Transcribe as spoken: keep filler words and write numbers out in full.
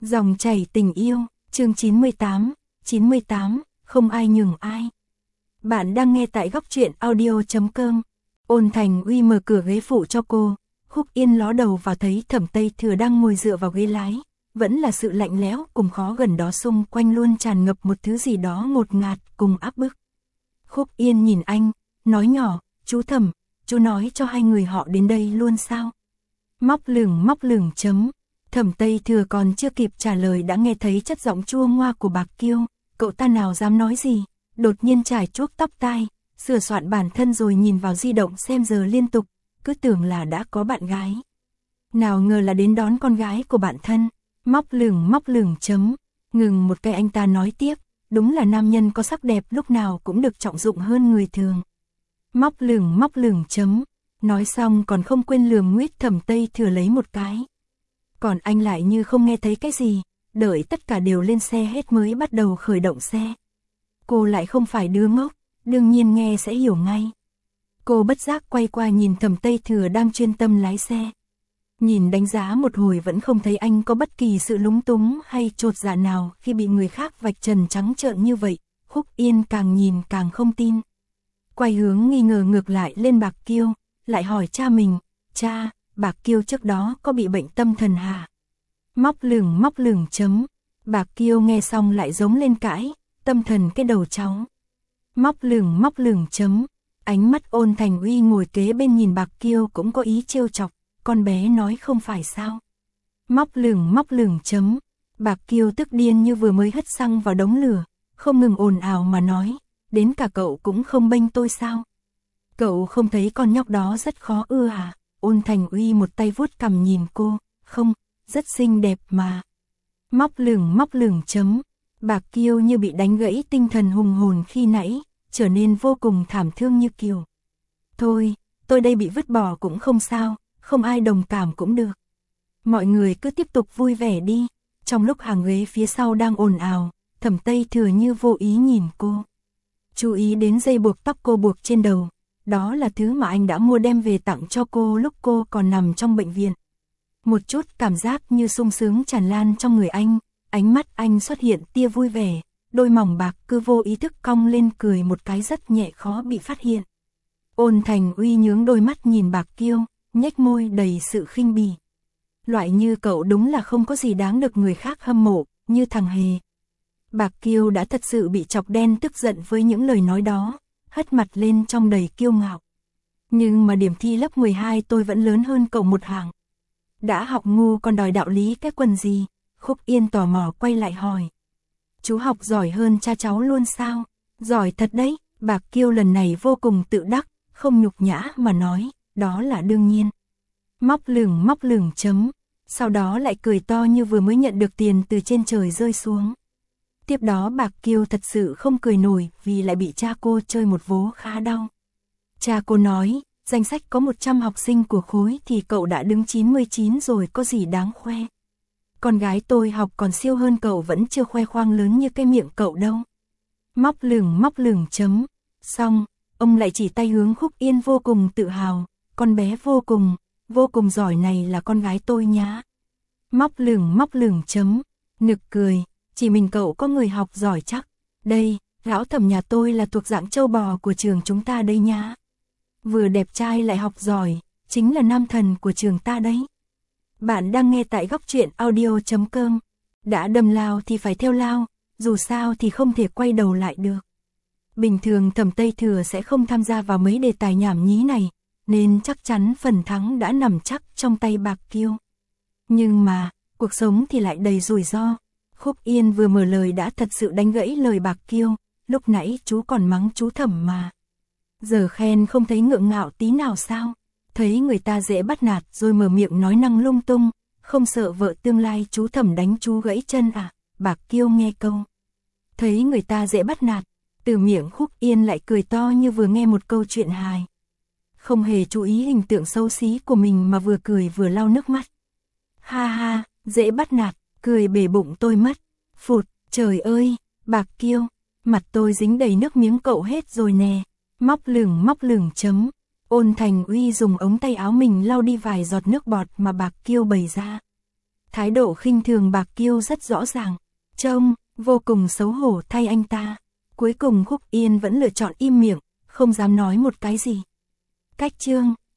Dòng chảy tình yêu, chương chín mươi tám, chín mươi tám, không ai nhường ai. Bạn đang nghe tại góc truyện audio chấm com. Ôn Thành Uy mở cửa ghế phụ cho cô, Khúc Yên ló đầu vào thấy Thẩm Tây Thừa đang ngồi dựa vào ghế lái, vẫn là sự lạnh lẽo cùng khó gần đó, xung quanh luôn tràn ngập một thứ gì đó ngột ngạt cùng áp bức. Khúc Yên nhìn anh, nói nhỏ, chú Thẩm, chú nói cho hai người họ đến đây luôn sao? Móc lửng móc lửng chấm. Thẩm Tây Thừa còn chưa kịp trả lời đã nghe thấy chất giọng chua ngoa của Bạc Kiêu, cậu ta nào dám nói gì, đột nhiên chải chuốt tóc tai, sửa soạn bản thân rồi nhìn vào di động xem giờ liên tục, cứ tưởng là đã có bạn gái. Nào ngờ là đến đón con gái của bạn thân, móc lửng móc lửng chấm, ngừng một cái anh ta nói tiếp, đúng là nam nhân có sắc đẹp lúc nào cũng được trọng dụng hơn người thường. Móc lửng móc lửng chấm, nói xong còn không quên lườm nguýt Thẩm Tây Thừa lấy một cái. Còn anh lại như không nghe thấy cái gì, đợi tất cả đều lên xe hết mới bắt đầu khởi động xe. Cô lại không phải đứa ngốc, đương nhiên nghe sẽ hiểu ngay. Cô bất giác quay qua nhìn Thẩm Tây Thừa đang chuyên tâm lái xe. Nhìn đánh giá một hồi vẫn không thấy anh có bất kỳ sự lúng túng hay chột dạ nào khi bị người khác vạch trần trắng trợn như vậy. Khúc Yên càng nhìn càng không tin. Quay hướng nghi ngờ ngược lại lên Bạc Kiêu, lại hỏi cha mình, cha, Bạc Kiêu trước đó có bị bệnh tâm thần hả? Móc lửng móc lửng chấm, Bạc Kiêu nghe xong lại giống lên cãi, tâm thần cái đầu cháu. Móc lửng móc lửng chấm, ánh mắt Ôn Thành Uy ngồi kế bên nhìn Bạc Kiêu cũng có ý trêu chọc, con bé nói không phải sao. Móc lửng móc lửng chấm, Bạc Kiêu tức điên như vừa mới hất xăng vào đống lửa, không ngừng ồn ào mà nói, đến cả cậu cũng không bênh tôi sao? Cậu không thấy con nhóc đó rất khó ưa à? Ôn Thành Uy một tay vuốt cằm nhìn cô, không, rất xinh đẹp mà. Móc lửng móc lửng chấm, Bạc Kiêu như bị đánh gãy tinh thần hùng hồn khi nãy, trở nên vô cùng thảm thương như kiều. Thôi, tôi đây bị vứt bỏ cũng không sao, không ai đồng cảm cũng được. Mọi người cứ tiếp tục vui vẻ đi. Trong lúc hàng ghế phía sau đang ồn ào, Thẩm Tây Thừa như vô ý nhìn cô. Chú ý đến dây buộc tóc cô buộc trên đầu. Đó là thứ mà anh đã mua đem về tặng cho cô lúc cô còn nằm trong bệnh viện. Một chút cảm giác như sung sướng tràn lan trong người anh, ánh mắt anh xuất hiện tia vui vẻ, đôi mỏng bạc cứ vô ý thức cong lên cười một cái rất nhẹ khó bị phát hiện. Ôn Thành Uy nhướng đôi mắt nhìn Bạc Kiêu, nhếch môi đầy sự khinh bỉ. Loại như cậu đúng là không có gì đáng được người khác hâm mộ, như thằng Hề. Bạc Kiêu đã thật sự bị chọc đen tức giận với những lời nói đó, hất mặt lên trong đầy kiêu ngạo. Nhưng mà điểm thi lớp mười hai tôi vẫn lớn hơn cậu một hàng. Đã học ngu còn đòi đạo lý cái quần gì? Khúc Yên tò mò quay lại hỏi. Chú học giỏi hơn cha cháu luôn sao? Giỏi thật đấy, Bạc Kiêu lần này vô cùng tự đắc, không nhục nhã mà nói, đó là đương nhiên. Móc lửng móc lửng chấm, sau đó lại cười to như vừa mới nhận được tiền từ trên trời rơi xuống. Tiếp đó Bạc Kiêu thật sự không cười nổi vì lại bị cha cô chơi một vố khá đau. Cha cô nói, danh sách có một trăm học sinh của khối thì cậu đã đứng chín mươi chín rồi, có gì đáng khoe. Con gái tôi học còn siêu hơn cậu vẫn chưa khoe khoang lớn như cái miệng cậu đâu. Móc lửng móc lửng chấm, xong, ông lại chỉ tay hướng Khúc Yên vô cùng tự hào, con bé vô cùng, vô cùng giỏi này là con gái tôi nhá. Móc lửng móc lửng chấm, nực cười. Chỉ mình cậu có người học giỏi chắc. Đây, lão Thẩm nhà tôi là thuộc dạng châu bò của trường chúng ta đây nhá. Vừa đẹp trai lại học giỏi, chính là nam thần của trường ta đấy. Bạn đang nghe tại góc truyện audio chấm com. Đã đâm lao thì phải theo lao, dù sao thì không thể quay đầu lại được. Bình thường Thẩm Tây Thừa sẽ không tham gia vào mấy đề tài nhảm nhí này, nên chắc chắn phần thắng đã nằm chắc trong tay Bạc Kiêu. Nhưng mà, cuộc sống thì lại đầy rủi ro. Khúc Yên vừa mở lời đã thật sự đánh gãy lời Bạc Kiêu, lúc nãy chú còn mắng chú Thẩm mà. Giờ khen không thấy ngượng ngạo tí nào sao? Thấy người ta dễ bắt nạt rồi mở miệng nói năng lung tung, không sợ vợ tương lai chú Thẩm đánh chú gãy chân à? Bạc Kiêu nghe câu. Thấy người ta dễ bắt nạt, từ miệng Khúc Yên lại cười to như vừa nghe một câu chuyện hài. Không hề chú ý hình tượng xấu xí của mình mà vừa cười vừa lau nước mắt. Ha ha, dễ bắt nạt. Cười bể bụng tôi mất. Phụt, trời ơi, Bạc Kiêu, mặt tôi dính đầy nước miếng cậu hết rồi nè. Móc lửng móc lửng chấm, Ôn Thành Uy dùng ống tay áo mình lau đi vài giọt nước bọt mà Bạc Kiêu bày ra. Thái độ khinh thường Bạc Kiêu rất rõ ràng. Trông, vô cùng xấu hổ thay anh ta. Cuối cùng Khúc Yên vẫn lựa chọn im miệng, không dám nói một cái gì. Cách chương